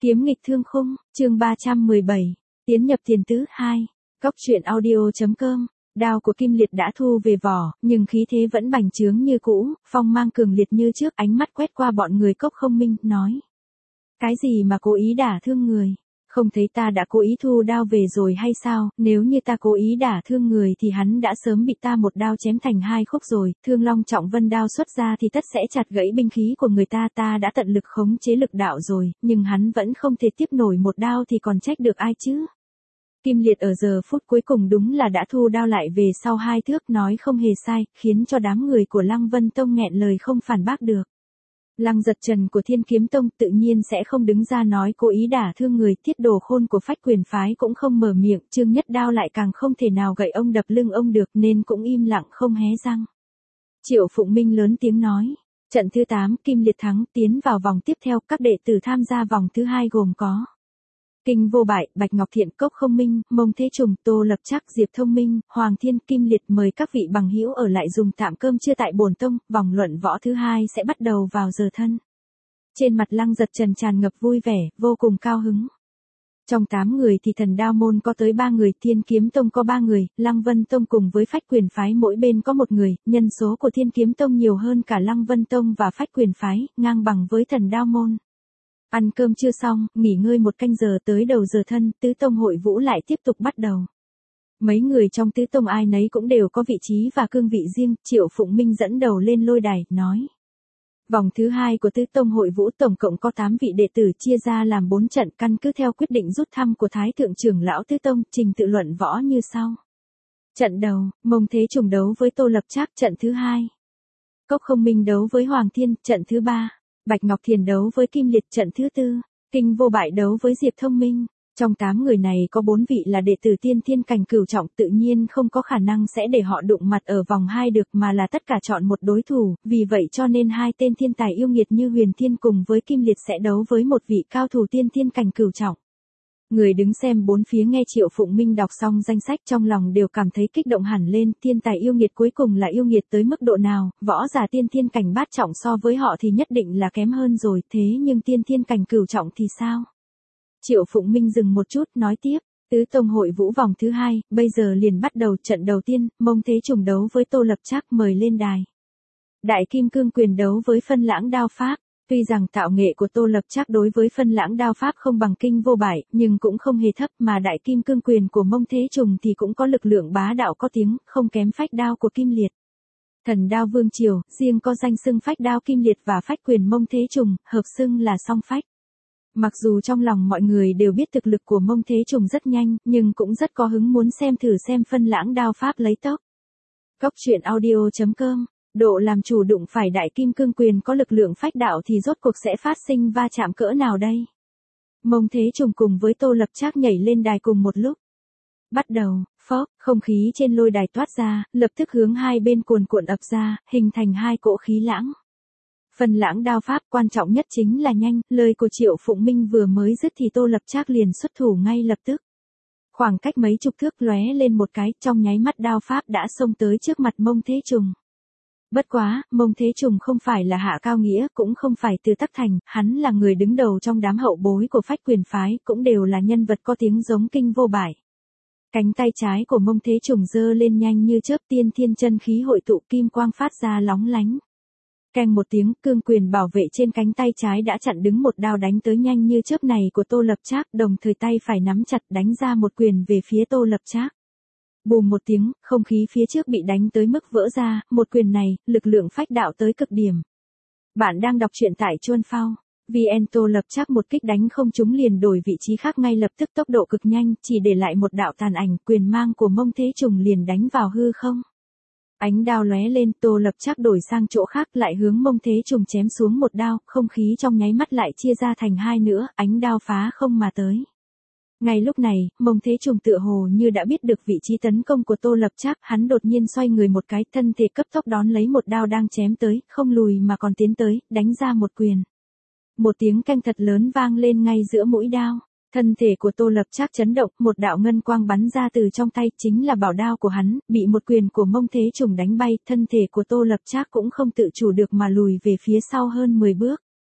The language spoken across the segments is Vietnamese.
Kiếm nghịch thương khung, chương 317, tiến nhập tiền tứ 2, góc truyện audio.com. Đao của Kim Liệt đã thu về vỏ, nhưng khí thế vẫn bành trướng như cũ, phong mang cường liệt như trước, ánh mắt quét qua bọn người Cốc Không Minh, nói. Cái gì mà cố ý đả thương người? Không thấy ta đã cố ý thu đao về rồi hay sao? Nếu như ta cố ý đả thương người thì hắn đã sớm bị ta một đao chém thành hai khúc rồi, Thương Long Trọng Vân đao xuất ra thì tất sẽ chặt gãy binh khí của người ta, ta đã tận lực khống chế lực đạo rồi, nhưng hắn vẫn không thể tiếp nổi một đao thì còn trách được ai chứ? Kim Liệt ở giờ phút cuối cùng đúng là đã thu đao lại về sau 2 thước, nói không hề sai, khiến cho đám người của Lăng Vân Tông nghẹn lời không phản bác được. Lăng Giật Trần của Thiên Kiếm Tông tự nhiên sẽ không đứng ra nói cố ý đả thương người, Thiết Đồ Khôn của Phách Quyền phái cũng không mở miệng, Trương Nhất Đao lại càng không thể nào gậy ông đập lưng ông được nên cũng im lặng không hé răng. Triệu Phụng Minh lớn tiếng nói, trận thứ 8 Kim Liệt thắng, tiến vào vòng tiếp theo, các đệ tử tham gia vòng thứ 2 gồm có Kinh Vô Bại, Bạch Ngọc Thiện, Cốc Không Minh, Mông Thế Trùng, Tô Lập Trác, Diệp Thông Minh, Hoàng Thiên. Kim Liệt mời các vị bằng hữu ở lại dùng tạm cơm trưa tại bổn tông, vòng luận võ thứ 2 sẽ bắt đầu vào giờ thân. Trên mặt Lăng Giật Trần tràn ngập vui vẻ, vô cùng cao hứng. Trong 8 người thì Thần Đao môn có tới 3 người, Thiên Kiếm Tông có 3 người, Lăng Vân Tông cùng với Phách Quyền phái mỗi bên có 1 người, nhân số của Thiên Kiếm Tông nhiều hơn cả Lăng Vân Tông và Phách Quyền phái, ngang bằng với Thần Đao môn. Ăn cơm chưa xong, nghỉ ngơi 1 canh giờ, tới đầu giờ thân, tứ tông hội vũ lại tiếp tục bắt đầu. Mấy người trong tứ tông ai nấy cũng đều có vị trí và cương vị riêng, Triệu Phụng Minh dẫn đầu lên lôi đài, nói. Vòng thứ 2 của tứ tông hội vũ tổng cộng có 8 vị đệ tử chia ra làm 4 trận, căn cứ theo quyết định rút thăm của Thái Thượng trưởng lão tứ tông, trình tự luận võ như sau. Trận đầu, Mông Thế Trùng đấu với Tô Lập Trác, trận thứ 2. Cốc Không Minh đấu với Hoàng Thiên, trận thứ 3. Bạch Ngọc Thiền đấu với Kim Liệt, trận thứ 4, Kinh Vô Bại đấu với Diệp Thông Minh. Trong 8 người này có 4 vị là đệ tử tiên thiên cảnh cửu trọng, tự nhiên không có khả năng sẽ để họ đụng mặt ở vòng 2 được, mà là tất cả chọn một đối thủ, vì vậy cho nên 2 tên thiên tài yêu nghiệt như Huyền Thiên cùng với Kim Liệt sẽ đấu với một vị cao thủ tiên thiên cảnh cửu trọng. Người đứng xem bốn phía nghe Triệu Phụng Minh đọc xong danh sách trong lòng đều cảm thấy kích động hẳn lên, thiên tài yêu nghiệt cuối cùng là yêu nghiệt tới mức độ nào, võ giả tiên thiên cảnh bát trọng so với họ thì nhất định là kém hơn rồi, thế nhưng tiên thiên cảnh cửu trọng thì sao? Triệu Phụng Minh dừng một chút, nói tiếp, tứ tông hội vũ vòng thứ 2, bây giờ liền bắt đầu, trận đầu tiên, Mông Thế Trùng đấu với Tô Lập Trác, mời lên đài. Đại Kim Cương Quyền đấu với Phân Lãng Đao Pháp. Tuy rằng tạo nghệ của Tô Lập Trác đối với Phân Lãng Đao Pháp không bằng Kinh Vô Bại, nhưng cũng không hề thấp, mà Đại Kim Cương Quyền của Mông Thế Trùng thì cũng có lực lượng bá đạo có tiếng, không kém phách đao của Kim Liệt. Thần Đao Vương Triều, riêng có danh xưng phách đao Kim Liệt và phách quyền Mông Thế Trùng, hợp xưng là song phách. Mặc dù trong lòng mọi người đều biết thực lực của Mông Thế Trùng rất nhanh, nhưng cũng rất có hứng muốn xem thử xem Phân Lãng Đao Pháp lấy tốc. Góc truyện audio.com. Độ làm chủ đụng phải Đại Kim Cương Quyền có lực lượng phách đạo thì rốt cuộc sẽ phát sinh va chạm cỡ nào đây? Mông Thế Trùng cùng với Tô Lập Trác nhảy lên đài cùng một lúc. Bắt đầu, phốc, không khí trên lôi đài toát ra, lập tức hướng hai bên cuồn cuộn ập ra, hình thành 2 cỗ khí lãng. Phân Lãng Đao Pháp quan trọng nhất chính là nhanh, lời của Triệu Phụng Minh vừa mới dứt thì Tô Lập Trác liền xuất thủ ngay lập tức. Khoảng cách mấy chục thước lóe lên một cái, trong nháy mắt đao pháp đã xông tới trước mặt Mông Thế Trùng. Bất quá, Mông Thế Trùng không phải là Hạ Cao Nghĩa, cũng không phải Từ Tắc Thành, hắn là người đứng đầu trong đám hậu bối của Phách Quyền phái, cũng đều là nhân vật có tiếng giống Kinh Vô Bại. Cánh tay trái của Mông Thế Trùng giơ lên nhanh như chớp, tiên thiên chân khí hội tụ, kim quang phát ra lóng lánh. Keng một tiếng, cương quyền bảo vệ trên cánh tay trái đã chặn đứng một đao đánh tới nhanh như chớp này của Tô Lập Trác, đồng thời tay phải nắm chặt đánh ra một quyền về phía Tô Lập Trác. Bùm một tiếng, không khí phía trước bị đánh tới mức vỡ ra, một quyền này, lực lượng phách đạo tới cực điểm. Bạn đang đọc truyện tại Chuan Phao. VN. Tô Lập Trác một kích đánh không trúng liền đổi vị trí khác ngay lập tức, tốc độ cực nhanh, chỉ để lại một đạo tàn ảnh, quyền mang của Mông Thế Trùng liền đánh vào hư không. Ánh đao lóe lên, Tô Lập Trác đổi sang chỗ khác lại hướng Mông Thế Trùng chém xuống một đao, không khí trong nháy mắt lại chia ra thành 2 nữa, ánh đao phá không mà tới. Ngay lúc này, Mông Thế Trùng tựa hồ như đã biết được vị trí tấn công của Tô Lập Trác, hắn đột nhiên xoay người một cái, thân thể cấp tốc đón lấy một đao đang chém tới, không lùi mà còn tiến tới, đánh ra một quyền. Một tiếng canh thật lớn vang lên ngay giữa mũi đao. Thân thể của Tô Lập Trác chấn động, một đạo ngân quang bắn ra từ trong tay, chính là bảo đao của hắn, bị một quyền của Mông Thế Trùng đánh bay, thân thể của Tô Lập Trác cũng không tự chủ được mà lùi về phía sau hơn 10 bước.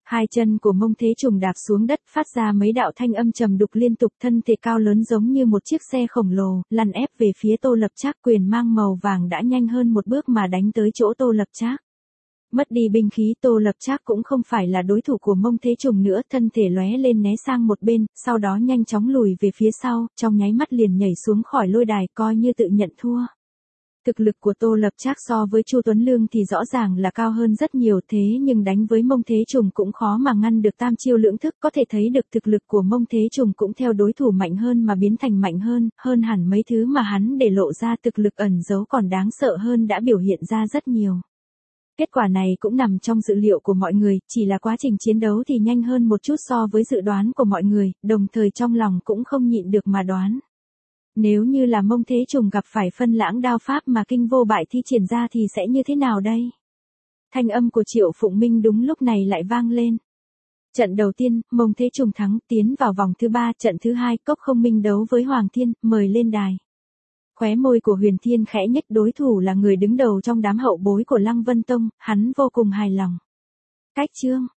Hai chân của Mông Thế Trùng đạp xuống đất, phát ra mấy đạo thanh âm trầm đục liên tục, thân thể cao lớn giống như một chiếc xe khổng lồ, lăn ép về phía Tô Lập Trác, quyền mang màu vàng đã nhanh hơn một bước mà đánh tới chỗ Tô Lập Trác. Mất đi binh khí, Tô Lập Trác cũng không phải là đối thủ của Mông Thế Trùng nữa, thân thể lóe lên né sang một bên, sau đó nhanh chóng lùi về phía sau, trong nháy mắt liền nhảy xuống khỏi lôi đài, coi như tự nhận thua. Thực lực của Tô Lập Trác so với Chu Tuấn Lương thì rõ ràng là cao hơn rất nhiều, thế nhưng đánh với Mông Thế Trùng cũng khó mà ngăn được tam chiêu lưỡng thức, có thể thấy được thực lực của Mông Thế Trùng cũng theo đối thủ mạnh hơn mà biến thành mạnh hơn hẳn mấy thứ mà hắn để lộ ra, thực lực ẩn giấu còn đáng sợ hơn đã biểu hiện ra rất nhiều. Kết quả này cũng nằm trong dự liệu của mọi người, chỉ là quá trình chiến đấu thì nhanh hơn một chút so với dự đoán của mọi người, đồng thời trong lòng cũng không nhịn được mà đoán. Nếu như là Mông Thế Trùng gặp phải Phân Lãng đao pháp mà kinh vô bại thi triển ra thì sẽ như thế nào đây? Thanh âm của Triệu Phụng Minh đúng lúc này lại vang lên. Trận đầu tiên, Mông Thế Trùng thắng, tiến vào vòng thứ 3, trận thứ 2, Cốc Không Minh đấu với Hoàng Thiên, mời lên đài. Khóe môi của Huyền Thiên khẽ nhếch, đối thủ là người đứng đầu trong đám hậu bối của Lăng Vân Tông, hắn vô cùng hài lòng. Cách chương